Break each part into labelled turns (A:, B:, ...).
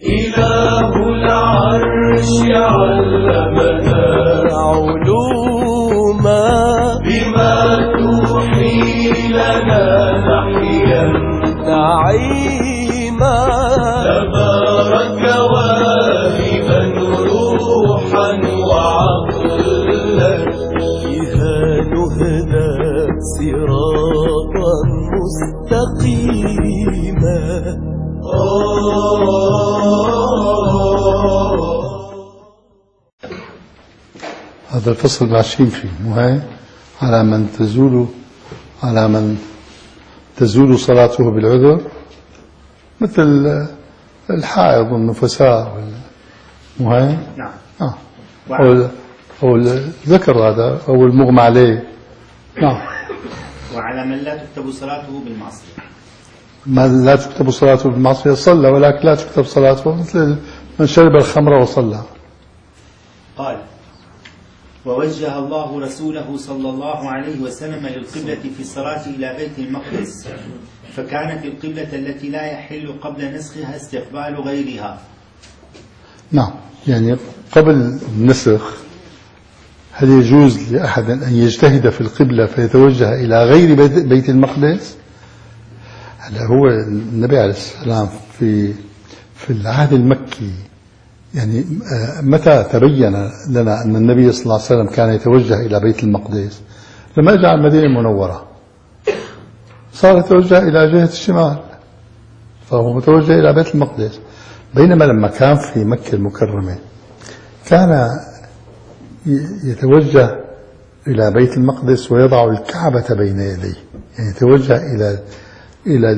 A: إله العرش علمنا علوما بما توحي لنا نحيا نعيما تبارك واهبا روحا وعقلا بها نهدى صراطا مستقيما.
B: هذا الفصل ماشيين فيه مو هيك؟ على من تزول صلاته بالعذر مثل الحائض والنفساء مو هيك؟
C: نعم.
B: أو الذكر هذا أو المغمى عليه. نعم.
C: وعلى من لا تكتب صلاته بالمعصية.
B: من لا تكتب صلاته بالمعصية صلى، ولكن لا تكتب صلاته مثل من شرب الخمر وصلى.
C: قال: ووجه الله رسوله صلى الله عليه وسلم للقبلة في الصلاة إلى بيت المقدس، فكانت القبلة التي لا يحل قبل نسخها استقبال غيرها.
B: نعم، يعني قبل النسخ هل يجوز لأحد أن يجتهد في القبلة فيتوجه إلى غير بيت المقدس؟ هلا هو النبي عليه السلام في العهد المكي، يعني متى تبين لنا أن النبي صلى الله عليه وسلم كان يتوجه إلى بيت المقدس؟ لما جاء المدينة المنورة صار يتوجه إلى جهة الشمال، فهو متوجه إلى بيت المقدس. بينما لما كان في مكة المكرمة كان يتوجه إلى بيت المقدس ويضع الكعبة بين يديه، يعني يتوجه إلى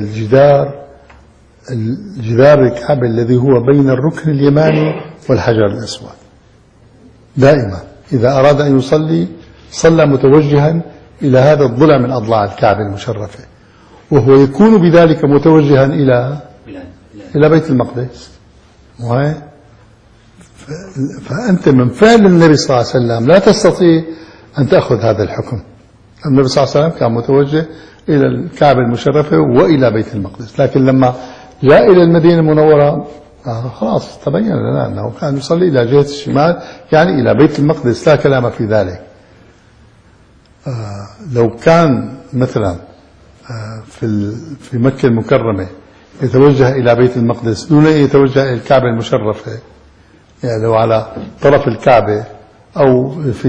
B: الجدار الكعبة الذي هو بين الركن اليماني والحجر الأسود. دائما إذا أراد أن يصلي صلى متوجها إلى هذا الضلع من أضلاع الكعبة المشرفة، وهو يكون بذلك متوجها إلى بيت المقدس. فأنت من فعل النبي صلى الله عليه وسلم لا تستطيع أن تأخذ هذا الحكم. النبي صلى الله عليه وسلم كان متوجه إلى الكعبة المشرفة وإلى بيت المقدس، لكن لما جاء إلى المدينة المنورة خلاص تبين لنا أنه كان يصلي إلى جهة الشمال، يعني إلى بيت المقدس، لا كلام في ذلك. لو كان مثلا في مكة المكرمة يتوجه إلى بيت المقدس دون أن يتوجه إلى الكعبة المشرفة، يعني لو على طرف الكعبة أو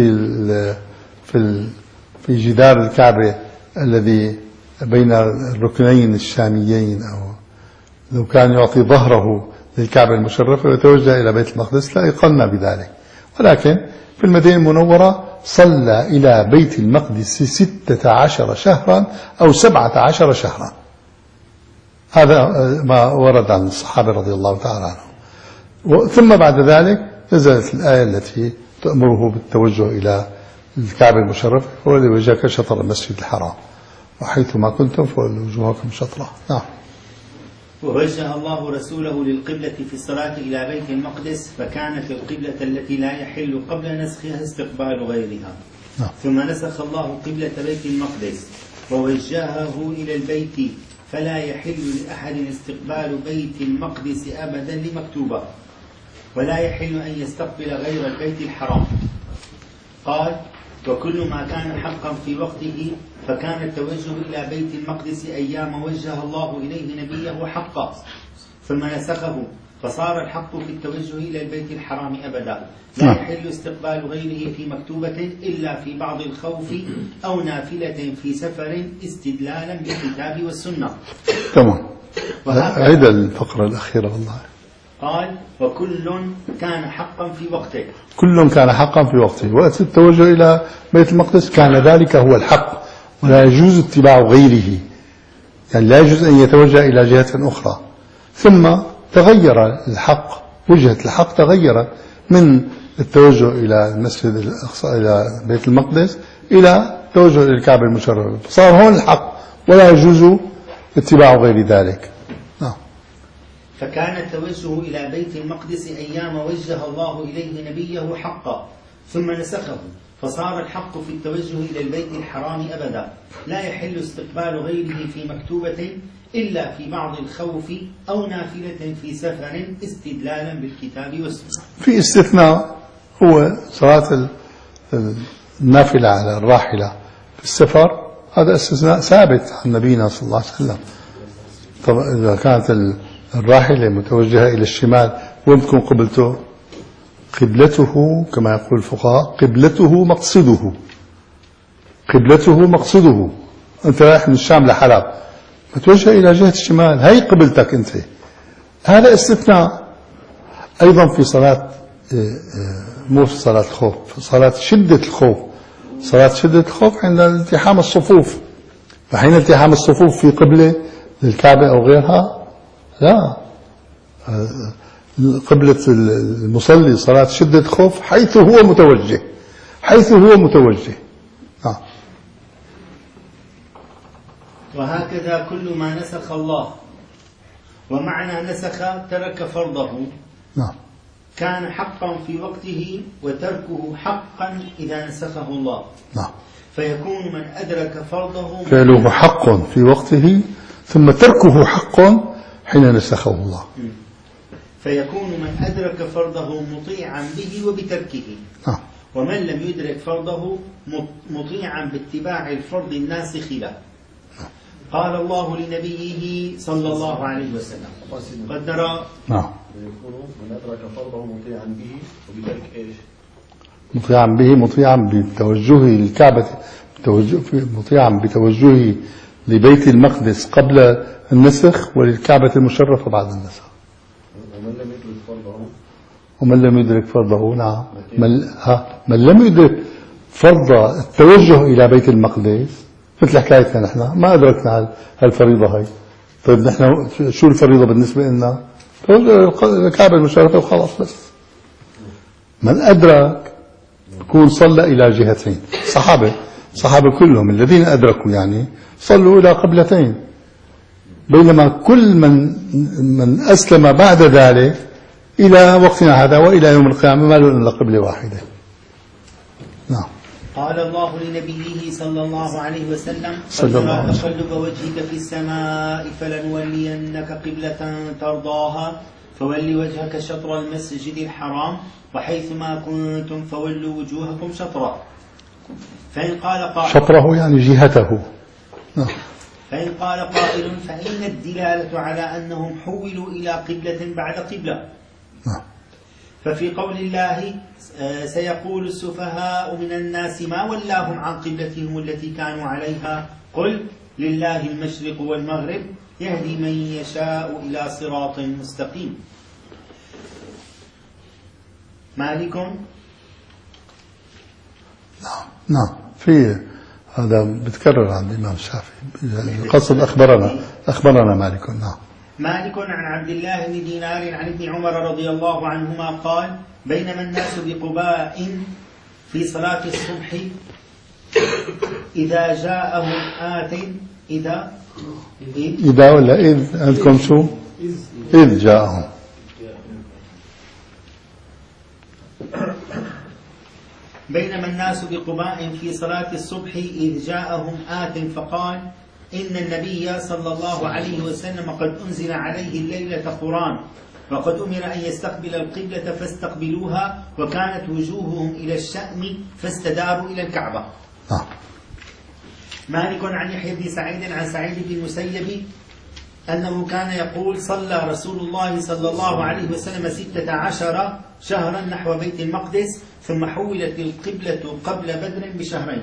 B: في جدار الكعبة الذي بين الركنين الشاميين، أو لو كان يعطي ظهره للكعبة المشرفة ويتوجه إلى بيت المقدس لا يقلنا بذلك. ولكن في المدينة المنورة صلى إلى بيت المقدس 16 شهرا أو 17 شهرا. هذا ما ورد عن الصحابة رضي الله تعالى عنهم. ثم بعد ذلك نزلت الآية التي تأمره بالتوجه إلى الكعبة المشرفة: والذي وجهك شطر المسجد الحرام وحيثما كنتم فولوا وجوهكم شطره. نعم.
C: ووجه الله رسوله للقبلة في الصلاة إلى بيت المقدس، فكانت القبلة التي لا يحل قبل نسخها استقبال غيرها.
B: نعم.
C: ثم نسخ الله قبلة بيت المقدس ووجهه إلى البيت، فلا يحل لأحد استقبال بيت المقدس أبدا لمكتوبة، ولا يحل أن يستقبل غير البيت الحرام. قال: وكل ما كان حقا في وقته فكان التوجه إلى بيت المقدس أيام وجه الله إليه نبيه حقا، ثم نسخه فصار الحق في التوجه إلى البيت الحرام أبدا، لا يحل استقبال غيره في مكتوبة إلا في بعض الخوف أو نافلة في سفر استدلالا بالكتاب والسنة.
B: تمام. عيد الفقرة الأخيرة والله.
C: قال: وكل كان حقا في وقته.
B: كل كان حقا في وقته، وقت التوجه إلى بيت المقدس كان ذلك هو الحق، ولا يجوز اتباع غيره، يعني لا يجوز أن يتوجه إلى جهة أخرى. ثم تغير الحق، وجهة الحق تغيرت من التوجه إلى المسجد الأقصى إلى بيت المقدس إلى التوجه إلى الكعبة المشرفة، صار هون الحق ولا يجوز اتباع غير ذلك.
C: فكان التوجه إلى بيت المقدس أيام وجه الله إليه نبيه حقا، ثم نسخه فصار الحق في التوجه إلى البيت الحرام أبدا، لا يحل استقبال غيره في مكتوبة إلا في بعض الخوف أو نافلة في سفر استدلالا بالكتاب والسنة.
B: في استثناء، هو صلاة النافلة على الراحلة في السفر، هذا استثناء ثابت عن نبينا صلى الله عليه وسلم. طبعا إذا كانت الراحلة متوجهة إلى الشمال، وين تكون قبلته؟ قبلته كما يقول الفقهاء قبلته مقصده، قبلته مقصده. أنت رايح من الشام لحلب، متوجه إلى جهة الشمال، هي قبلتك أنت. هذا استثناء. أيضا في صلاة، مو في صلاة الخوف، في صلاة شدة الخوف. صلاة شدة الخوف عند التحام الصفوف، فحين التحام الصفوف في قبلة للكعبة أو غيرها، لا، قبلة المصلي صلاة شدة خوف حيث هو متوجه، حيث هو متوجه.
C: وهكذا كل ما نسخ الله، ومعنى نسخ ترك فرضه، كان حقا في وقته، وتركه حقا إذا نسخه الله. فيكون من أدرك فرضه
B: فعله حق في وقته، ثم تركه حق حين نسخه الله.
C: فيكون من أدرك فرضه مطيعا به وبتركه، ومن لم يدرك فرضه مطيعا باتباع الفرض الناسخ له. قال الله لنبيه صلى الله عليه وسلم: قد نرى
A: يكون من أدرك فرضه مطيعا به وبترك إيش؟
B: مطيعا به، مطيعا بتوجهه للكعبة، مطيعا بتوجهه لبيت المقدس قبل النسخ، وللكعبة المشرفة بعد النسخ.
A: ومن لم يدرك فرضه،
B: ومن لم يدرك فرضه، نعم، من لم يدرك فرض التوجه إلى بيت المقدس، مثل حكايتنا نحن ما أدركنا هالفريضة هاي. طيب نحن شو الفريضة بالنسبة لنا؟ توجه الكعبة المشرفة وخلاص. بس من أدرك يكون صلى إلى جهتين. صحابة كلهم الذين أدركوا يعني صلوا إلى قبلتين، بينما كل من أسلم بعد ذلك إلى وقتنا هذا وإلى يوم القيامة ما له إلا قبلة واحدة. نعم.
C: قال الله لنبيه صلى الله عليه وسلم: قد نرى تقلب وجهك في السماء فلنولينك قبلة ترضاها فول وجهك شطر المسجد الحرام وحيثما كنتم فولوا وجوهكم شطره. فإن قال قائل:
B: شطره يعني جهته.
C: فإن قال قائل: فإن الدلالة على أنهم حولوا إلى قبلة بعد قبلة. ففي قول الله: سيقول السفهاء من الناس ما ولاهم عن قبلتهم التي كانوا عليها، قل لله المشرق والمغرب يهدي من يشاء إلى صراط مستقيم. مالكم.
B: نعم، في هذا بتكرر عند الإمام الشافعي، القصد أخبرنا مالك. نعم.
C: مالك عن عبد الله بن دينار عن ابن عمر رضي الله عنهما قال: بينما الناس بقباء في صلاة الصبح إذا جاءهم آت
B: إذا ولا إذ عندكم شو؟ إذ جاءهم.
C: بينما الناس بقباء في صلاة الصبح إذ جاءهم آت فقال: إن النبي صلى الله عليه وسلم قد أنزل عليه الليلة قرآن، وقد أمر أن يستقبل القبلة فاستقبلوها، وكانت وجوههم إلى الشأم فاستداروا إلى الكعبة. مالك عن يحيى بن سعيد عن سعيد بن المسيب أنه كان يقول: صلى رسول الله صلى الله عليه وسلم 16 شهرا نحو بيت المقدس، ثم حولت القبلة قبل بدر بشهرين.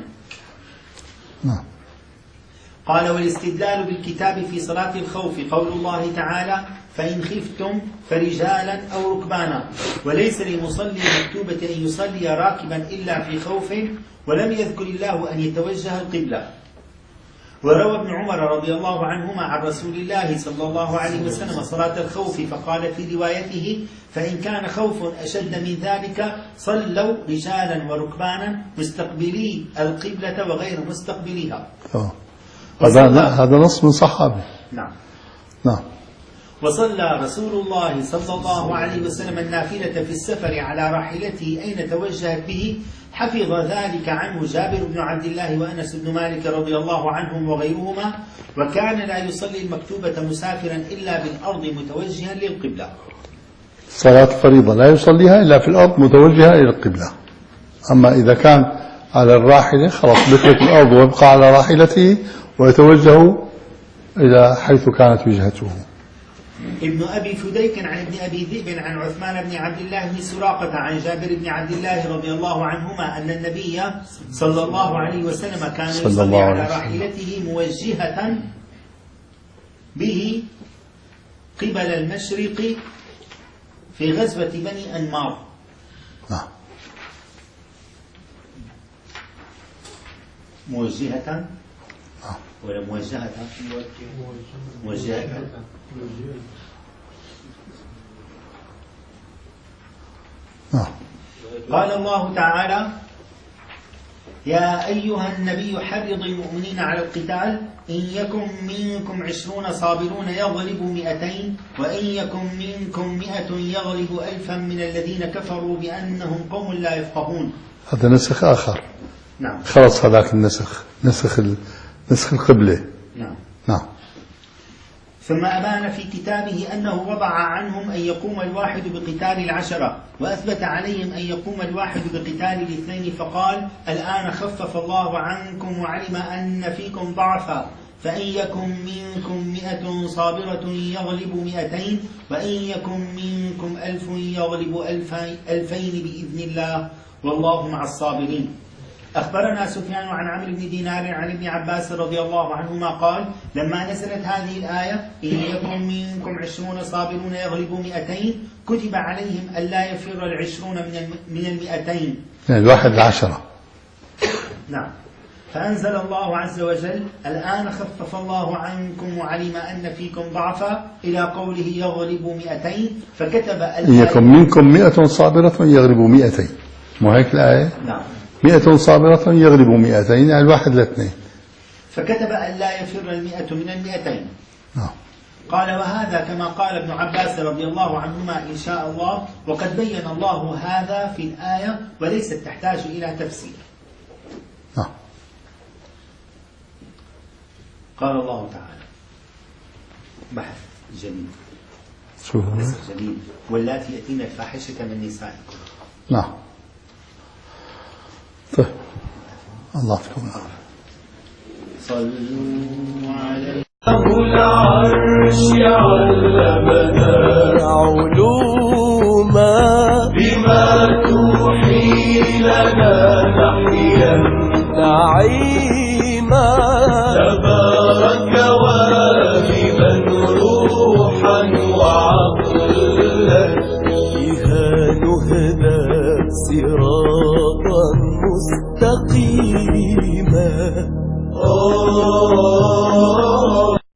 C: قال: والاستدلال بالكتاب في صلاة الخوف قول الله تعالى: فإن خفتم فرجالا أو ركبانا، وليس لمصلي مكتوبة أن يصلي راكبا إلا في خوف، ولم يذكر الله أن يتوجه القبلة. وروى ابن عمر رضي الله عنهما عن رسول الله صلى الله عليه وسلم صلاة الخوف فقال في روايته: فإن كان خوف أشد من ذلك صلوا رجالا وركبانا مستقبلي القبلة وغير مستقبليها.
B: هذا نص من صحابي.
C: نعم. وصلى رسول الله صلى الله عليه وسلم النافلة في السفر على راحلته أين توجهت به، حفظ ذلك عنه جابر بن عبد الله وأنس بن مالك رضي الله عنهم وغيرهما. وكان لا يصلي المكتوبة مسافرا إلا بالأرض متوجها للقبلة.
B: صلاة الفريضة لا يصليها إلا في الأرض متوجهة إلى القبلة. أما إذا كان على الراحلة خلاص بترك الأرض ويبقى على راحلته ويتوجه إلى حيث كانت وجهته.
C: ابن أبي فديك عن ابن أبي ذئب عن عثمان بن عبد الله بن سراقة عن جابر بن عبد الله رضي الله عنهما أن النبي صلى الله عليه وسلم كان يصلي على راحلته موجهة به قبل المشرق في غزوة بني أنمار. موجهة ولا موجهة؟ موجهة. قال الله تعالى: يا أيها النبي حرض المؤمنين على القتال إن يكن منكم 20 صابرون يغلبوا 200 وإن يكن منكم 100 يغلب 1000 من الذين كفروا بأنهم قوم لا يفقهون.
B: هذا نسخ آخر.
C: نعم.
B: خلص هذاك النسخ، نسخ القبلة.
C: نعم.
B: نعم.
C: ثم أبان في كتابه أنه وضع عنهم أن يقوم الواحد بقتال 10 وأثبت عليهم أن يقوم الواحد بقتال 2 فقال: الآن خفف الله عنكم وعلم أن فيكم ضعفا فإن يكن منكم 100 صابرة يغلب 200 وإن يكن منكم 1000 يغلب 2000 بإذن الله والله مع الصابرين. أخبرنا سفيان عن عمرو بن دينار عن ابن عباس رضي الله عنهما قال: لما نزلت هذه الآية إن يكن منكم 20 صابرون يغلبوا 200 كتب عليهم ألا يفر 20 من 200
B: يعني 1 ل10.
C: نعم. فأنزل الله عز وجل: الآن خفف الله عنكم وعلم أن فيكم ضعفا إلى قوله يغلب 200 فكتب
B: إن يكن منكم 100 صابرة يغلبوا 200. مو هيك الآية؟
C: نعم.
B: 100 صابرة يغلبوا 200 يعني 1 ل2.
C: فكتب ألا يفر 100 من 200.
B: نعم.
C: قال: وهذا كما قال ابن عباس رضي الله عنهما إن شاء الله، وقد بين الله هذا في الآية وليست تحتاج إلى تفسير.
B: نعم.
C: قال الله تعالى: بحث جميل.
B: شو هو؟
C: جميل. واللاتي يأتين الفاحشة من نسائكم.
B: نعم. طيب الله يعطيكم العافية.
C: صلوا عليه.
D: أبو العرش علمنا علوما بما توحي لنا نحيا نعيما تبارك واهبا روحا وعقلا بها نهدى صراطا مستقيما.